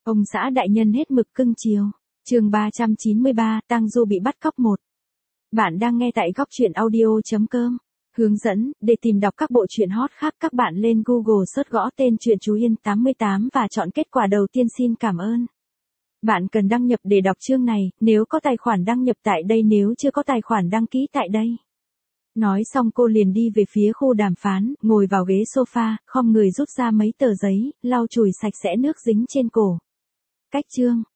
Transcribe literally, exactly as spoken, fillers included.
Ông xã đại nhân hết mực cưng chiều. Chương ba trăm chín mươi ba, Tang Du bị bắt cóc một. Bạn đang nghe tại góc truyện audio chấm com. Hướng dẫn, để tìm đọc các bộ truyện hot khác các bạn lên Google search gõ tên truyện Chú Yên tám mươi tám và chọn kết quả đầu tiên. Xin cảm ơn. Bạn cần đăng nhập để đọc chương này, nếu có tài khoản đăng nhập tại đây, nếu chưa có tài khoản đăng ký tại đây. Nói xong cô liền đi về phía khu đàm phán, ngồi vào ghế sofa, khom người rút ra mấy tờ giấy, lau chùi sạch sẽ nước dính trên cổ. Cách chương,